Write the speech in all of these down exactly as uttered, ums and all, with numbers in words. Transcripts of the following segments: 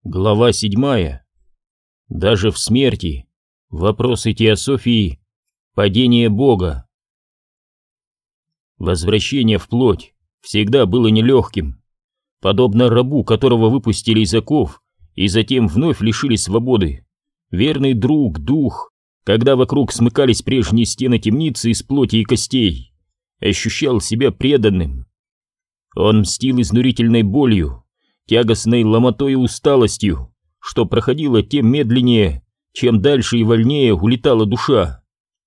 Глава седьмая. Даже в смерти. Вопросы теософии. Падение Бога. Возвращение в плоть всегда было нелегким. Подобно рабу, которого выпустили из оков и затем вновь лишили свободы, верный друг, дух, когда вокруг смыкались прежние стены темницы из плоти и костей, ощущал себя преданным. Он мстил изнурительной болью, тягостной ломотой и усталостью, что проходило тем медленнее, чем дальше и вольнее улетала душа.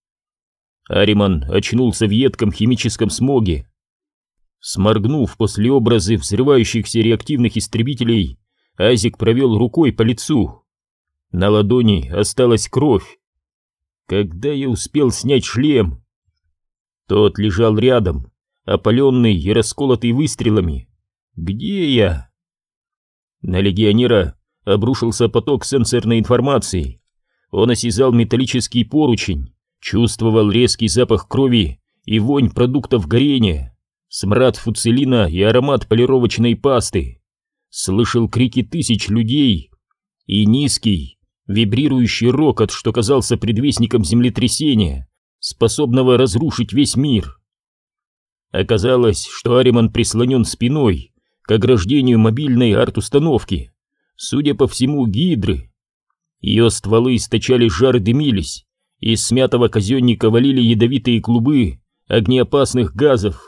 Ариман очнулся в едком химическом смоге. Сморгнув после образы взрывающихся реактивных истребителей, Азик провел рукой по лицу. На ладони осталась кровь. Когда я успел снять шлем? Тот лежал рядом, опаленный и расколотый выстрелами. Где я? На легионера обрушился поток сенсорной информации. Он осязал металлический поручень, чувствовал резкий запах крови и вонь продуктов горения, смрад фуцелина и аромат полировочной пасты. Слышал крики тысяч людей и низкий, вибрирующий рокот, что казался предвестником землетрясения, способного разрушить весь мир. Оказалось, что Ариман прислонен спиной к ограждению мобильной арт-установки, судя по всему, гидры. Ее стволы источали жар и дымились, из смятого казенника валили ядовитые клубы огнеопасных газов.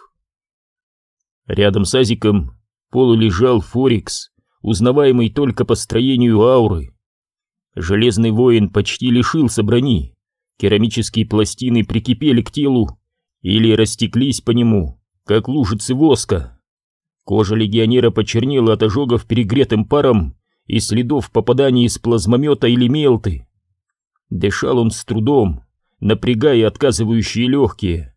Рядом с Азиком полулежал Форикс, узнаваемый только по строению ауры. Железный воин почти лишился брони, керамические пластины прикипели к телу или растеклись по нему, как лужицы воска. Кожа легионера почернела от ожогов перегретым паром и следов попаданий из плазмомета или мелты. Дышал он с трудом, напрягая отказывающие легкие.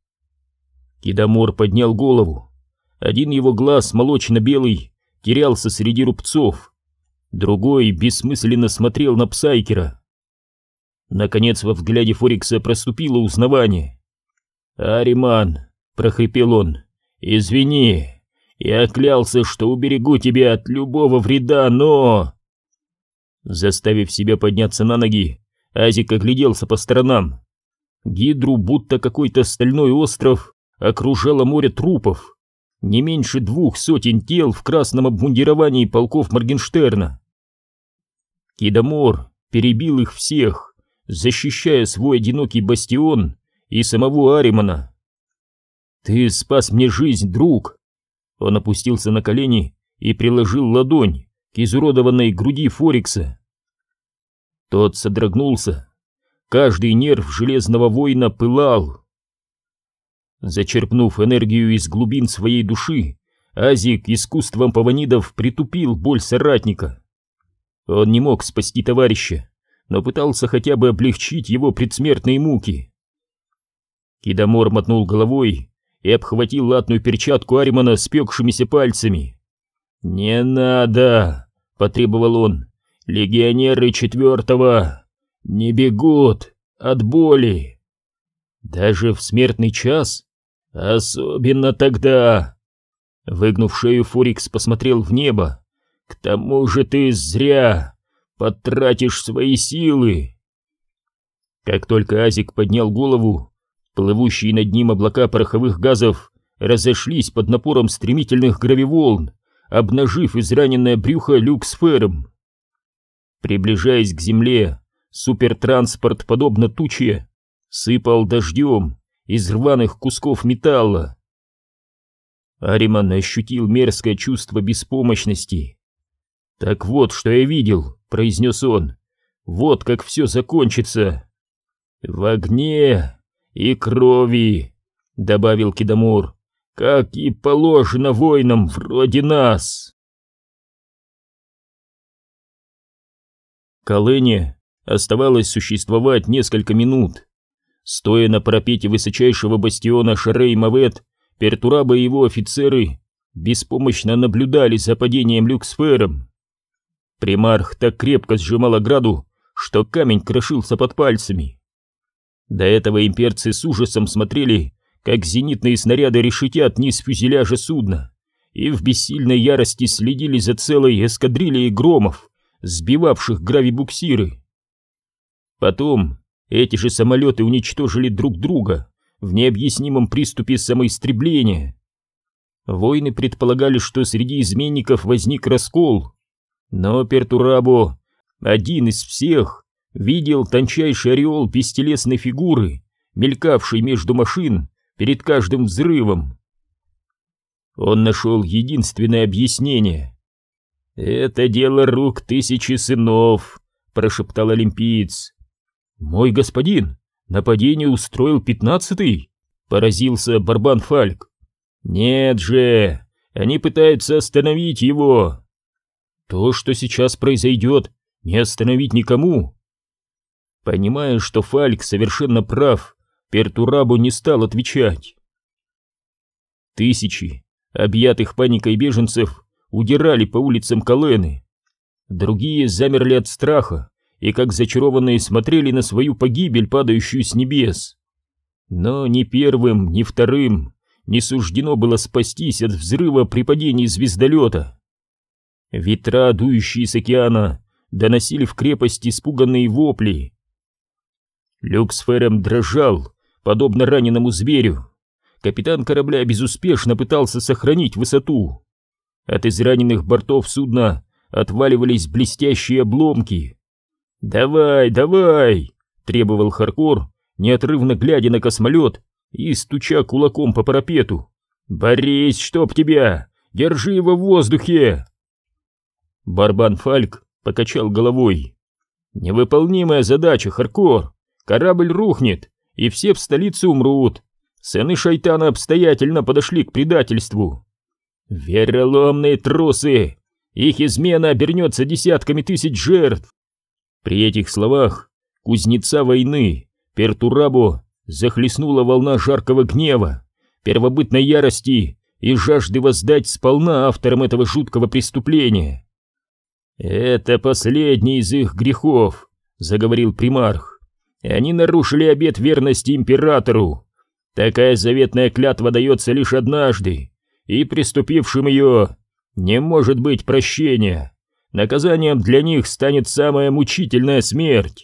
Кидамор поднял голову. Один его глаз, молочно-белый, терялся среди рубцов. Другой бессмысленно смотрел на Псайкера. Наконец во взгляде Форикса проступило узнавание. «Ариман», — прохрипел он, — «извини, я клялся, что уберегу тебя от любого вреда, но...» Заставив себя подняться на ноги, Азик огляделся по сторонам. Гидру, будто какой-то стальной остров, окружало море трупов. Не меньше двух сотен тел в красном обмундировании полков Моргенштерна. Кидамор перебил их всех, защищая свой одинокий бастион и самого Аримана. «Ты спас мне жизнь, друг!» Он опустился на колени и приложил ладонь к изуродованной груди Форикса. Тот содрогнулся. Каждый нерв железного воина пылал. Зачерпнув энергию из глубин своей души, Азик искусством паванидов притупил боль соратника. Он не мог спасти товарища, но пытался хотя бы облегчить его предсмертные муки. Кидамор мотнул головой и обхватил латную перчатку Аримана спекшимися пальцами. «Не надо!» — потребовал он. «Легионеры четвертого не бегут от боли!» «Даже в смертный час? Особенно тогда!» Выгнув шею, Форикс посмотрел в небо. «К тому же ты зря потратишь свои силы!» Как только Азик поднял голову, плывущие над ним облака пороховых газов разошлись под напором стремительных гравиволн, обнажив израненное брюхо люксфером. Приближаясь к земле, супертранспорт, подобно туче, сыпал дождем из рваных кусков металла. Ариман ощутил мерзкое чувство беспомощности. «Так вот, что я видел», — произнес он, — «вот как все закончится». «В огне и крови», — добавил Кидамор, — «как и положено воинам вроде нас». Калене оставалось существовать несколько минут. Стоя на парапете высочайшего бастиона Шарей-Мавет, Пертураба и его офицеры беспомощно наблюдали за падением люксфером. Примарх так крепко сжимал ограду, что камень крошился под пальцами. До этого имперцы с ужасом смотрели, как зенитные снаряды решетят низ фюзеляжа судна, и в бессильной ярости следили за целой эскадрильей громов, сбивавших гравибуксиры. Потом эти же самолеты уничтожили друг друга в необъяснимом приступе самоистребления. Воины предполагали, что среди изменников возник раскол, но Пертурабо, один из всех, видел тончайший ореол бестелесной фигуры, мелькавшей между машин перед каждым взрывом. Он нашел единственное объяснение. «Это дело рук тысячи сынов», — прошептал олимпиец. «Мой господин, нападение устроил пятнадцатый?» — поразился Барбан Фальк. «Нет же, они пытаются остановить его». «То, что сейчас произойдет, не остановить никому». Понимая, что Фальк совершенно прав, Пертурабо не стал отвечать. Тысячи объятых паникой беженцев удирали по улицам Колены. Другие замерли от страха и, как зачарованные, смотрели на свою погибель, падающую с небес. Но ни первым, ни вторым не суждено было спастись от взрыва при падении звездолета. Ветра, дующие с океана, доносили в крепость испуганные вопли. Люксфером дрожал, подобно раненому зверю. Капитан корабля безуспешно пытался сохранить высоту. От израненных бортов судна отваливались блестящие обломки. «Давай, давай!» — требовал Харкор, неотрывно глядя на космолет и стуча кулаком по парапету. «Борись, чтоб тебя! Держи его в воздухе!» Барбан Фальк покачал головой. «Невыполнимая задача, Харкор! Корабль рухнет, и все в столице умрут. Сыны шайтана обстоятельно подошли к предательству. Вероломные трусы! Их измена обернется десятками тысяч жертв!» При этих словах кузнеца войны Пертурабо захлестнула волна жаркого гнева, первобытной ярости и жажды воздать сполна авторам этого жуткого преступления. «Это последний из их грехов», — заговорил примарх. «Они нарушили обет верности императору. Такая заветная клятва дается лишь однажды, и приступившим ее не может быть прощения. Наказанием для них станет самая мучительная смерть».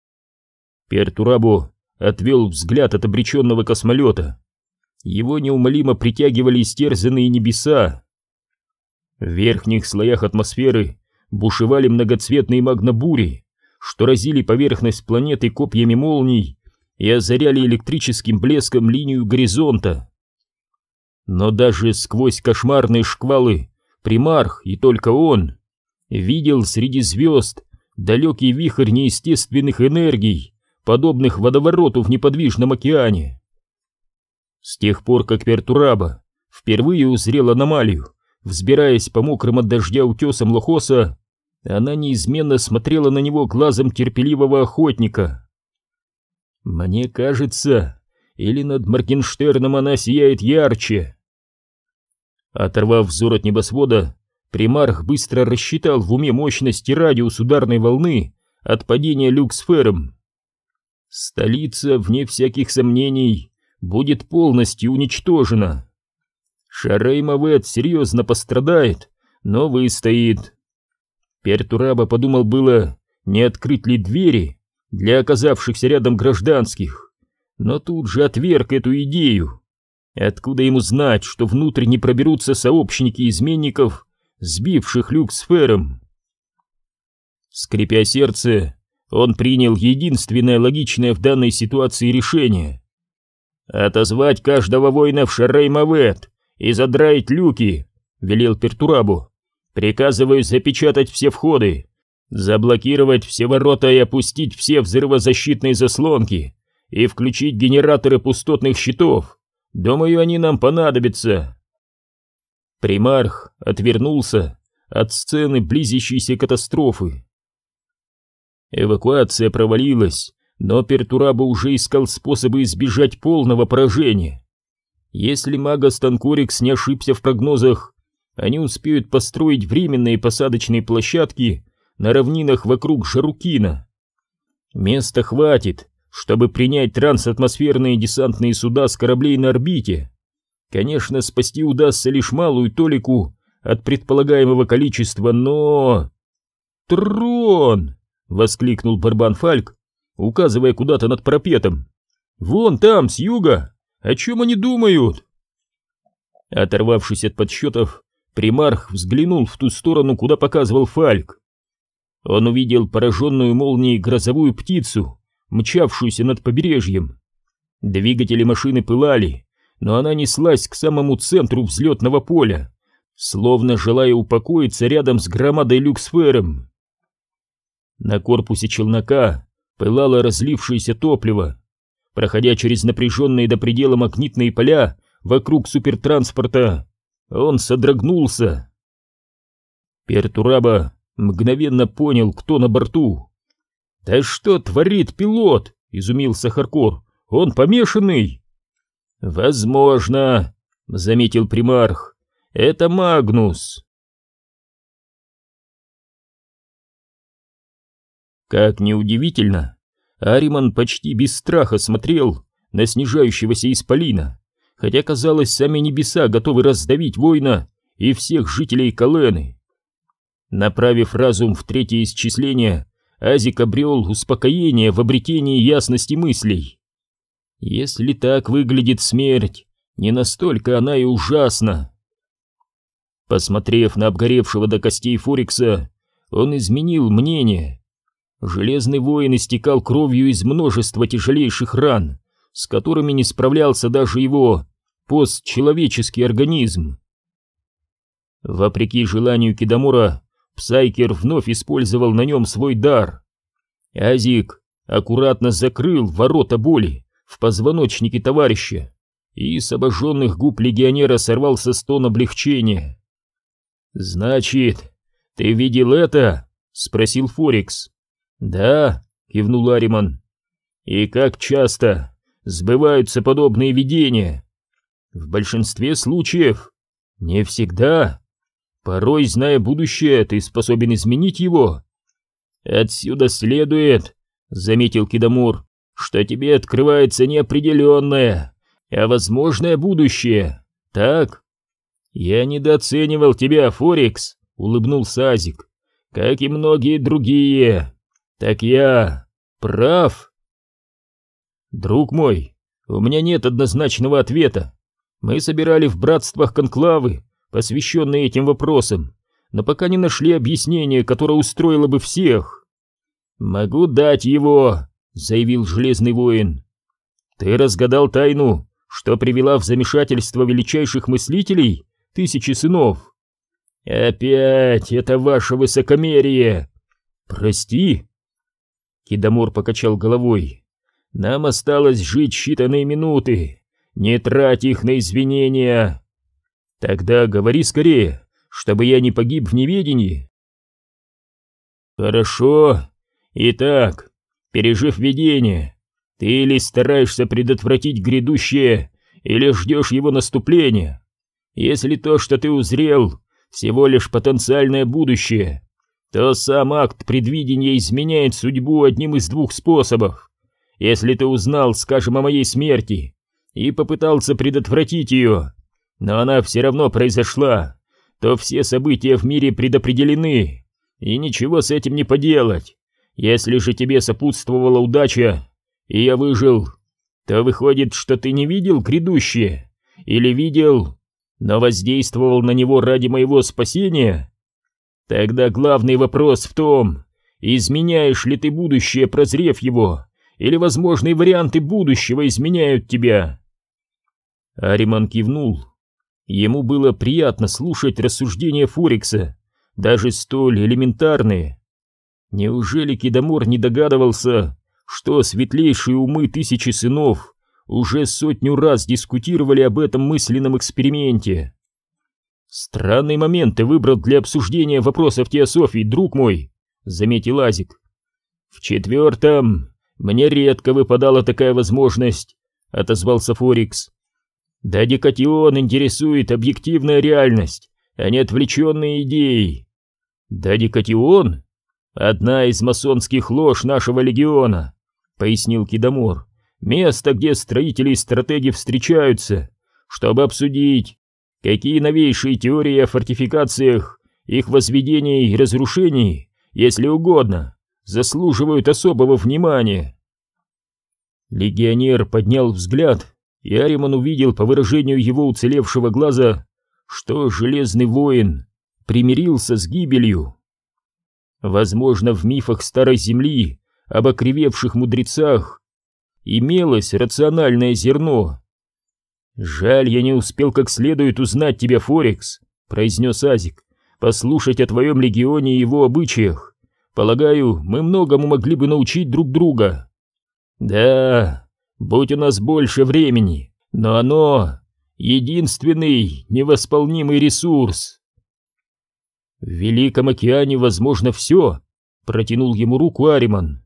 Пертурабо отвел взгляд от обреченного космолета. Его неумолимо притягивали истерзанные небеса. В верхних слоях атмосферы бушевали многоцветные магнобури, что разили поверхность планеты копьями молний и озаряли электрическим блеском линию горизонта. Но даже сквозь кошмарные шквалы примарх, и только он, видел среди звезд далекий вихрь неестественных энергий, подобных водовороту в неподвижном океане. С тех пор, как Пертурабо впервые узрел аномалию, взбираясь по мокрым от дождя утесам Лохоса, она неизменно смотрела на него глазом терпеливого охотника. «Мне кажется, или над Моргенштерном она сияет ярче». Оторвав взор от небосвода, примарх быстро рассчитал в уме мощность и радиус ударной волны от падения люксфером. Столица, вне всяких сомнений, будет полностью уничтожена. Шарей-Мавет серьезно пострадает, но выстоит. Пертурабо подумал было, не открыть ли двери для оказавшихся рядом гражданских, но тут же отверг эту идею. Откуда ему знать, что внутрь не проберутся сообщники изменников, сбивших люксфером? Скрипя сердце, он принял единственное логичное в данной ситуации решение: «Отозвать каждого воина в Шарей-Мавет и задраить люки», — велел Пертурабо. «Приказываю запечатать все входы, заблокировать все ворота и опустить все взрывозащитные заслонки и включить генераторы пустотных щитов. Думаю, они нам понадобятся». Примарх отвернулся от сцены близящейся катастрофы. Эвакуация провалилась, но Пертурабо уже искал способы избежать полного поражения. Если Магас Танкорикс не ошибся в прогнозах, они успеют построить временные посадочные площадки на равнинах вокруг Жарукина. Места хватит, чтобы принять трансатмосферные десантные суда с кораблей на орбите. Конечно, спасти удастся лишь малую толику от предполагаемого количества, но... «Трон!» — воскликнул Барбан Фальк, указывая куда-то над парапетом. «Вон там, с юга! О чем они думают?» Оторвавшись от подсчетов, примарх взглянул в ту сторону, куда показывал Фальк. Он увидел пораженную молнией грозовую птицу, мчавшуюся над побережьем. Двигатели машины пылали, но она неслась к самому центру взлетного поля, словно желая упокоиться рядом с громадой люксфером. На корпусе челнока пылало разлившееся топливо. Проходя через напряженные до предела магнитные поля вокруг супертранспорта, он содрогнулся. Пертураба мгновенно понял, кто на борту. «Да что творит пилот?» — изумился Харкор. «Он помешанный!» «Возможно», — заметил примарх. «Это Магнус». Как ни удивительно, Ариман почти без страха смотрел на снижающегося исполина, хотя, казалось, сами небеса готовы раздавить воина и всех жителей Калены. Направив разум в третье исчисление, Азик обрел успокоение в обретении ясности мыслей. Если так выглядит смерть, не настолько она и ужасна. Посмотрев на обгоревшего до костей Форикса, он изменил мнение. Железный воин истекал кровью из множества тяжелейших ран, с которыми не справлялся даже его постчеловеческий организм. Вопреки желанию Кидамора, Псайкер вновь использовал на нем свой дар. Азик аккуратно закрыл ворота боли в позвоночнике товарища, и с обожженных губ легионера сорвался стон облегчения. «Значит, ты видел это?» — спросил Форикс. «Да», — кивнул Ариман. «И как часто сбываются подобные видения?» «В большинстве случаев. Не всегда. Порой, зная будущее, ты способен изменить его». «Отсюда следует», — заметил Кидамор, «что тебе открывается неопределенное, а возможное будущее. Так?» «Я недооценивал тебя, Форикс», — улыбнулся Азик, «как и многие другие. Так я прав?» «Друг мой, у меня нет однозначного ответа. Мы собирали в братствах конклавы, посвященные этим вопросам, но пока не нашли объяснения, которое устроило бы всех». «Могу дать его», — заявил Железный воин. «Ты разгадал тайну, что привела в замешательство величайших мыслителей Тысячи сынов?» «Опять это ваше высокомерие!» «Прости!» Кидамор покачал головой. «Нам осталось жить считанные минуты. Не трать их на извинения!» «Тогда говори скорее, чтобы я не погиб в неведении!» «Хорошо. Итак, пережив видение, ты или стараешься предотвратить грядущее, или ждешь его наступления. Если то, что ты узрел, всего лишь потенциальное будущее, то сам акт предвидения изменяет судьбу одним из двух способов. Если ты узнал, скажем, о моей смерти и попытался предотвратить ее, но она все равно произошла, то все события в мире предопределены, и ничего с этим не поделать. Если же тебе сопутствовала удача, и я выжил, то выходит, что ты не видел грядущее, или видел, но воздействовал на него ради моего спасения. Тогда главный вопрос в том, изменяешь ли ты будущее, прозрев его, или возможные варианты будущего изменяют тебя?» Ариман кивнул. Ему было приятно слушать рассуждения Форикса, даже столь элементарные. Неужели Кидамор не догадывался, что светлейшие умы Тысячи сынов уже сотню раз дискутировали об этом мысленном эксперименте? «Странный момент ты выбрал для обсуждения вопросов теософии, друг мой», — заметил Азик. «В четвертом мне редко выпадала такая возможность», — отозвался Форикс. «Да Декатион интересует объективная реальность, а не отвлеченные идеи». «Да Декатион? Одна из масонских лож нашего легиона», — пояснил Кидамор. «Место, где строители и стратеги встречаются, чтобы обсудить, какие новейшие теории о фортификациях, их возведении и разрушении если угодно, заслуживают особого внимания. Легионер поднял взгляд, и Ариман увидел по выражению его уцелевшего глаза, что Железный Воин примирился с гибелью. Возможно, в мифах Старой Земли об окривевших мудрецах имелось рациональное зерно. «Жаль, я не успел как следует узнать тебя, Форекс», — произнес Азик, — «послушать о твоем легионе и его обычаях. Полагаю, мы многому могли бы научить друг друга». «Да, будь у нас больше времени, но оно — единственный невосполнимый ресурс». «В Великом океане возможно все», — протянул ему руку Ариман.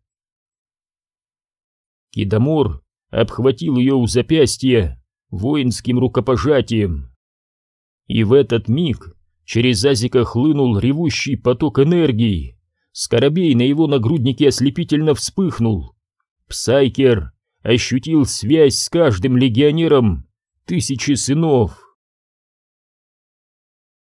Кидамор обхватил ее у запястья воинским рукопожатием. И в этот миг через Азика хлынул ревущий поток энергии. Скоробей на его нагруднике ослепительно вспыхнул. Псайкер ощутил связь с каждым легионером Тысячи Сынов.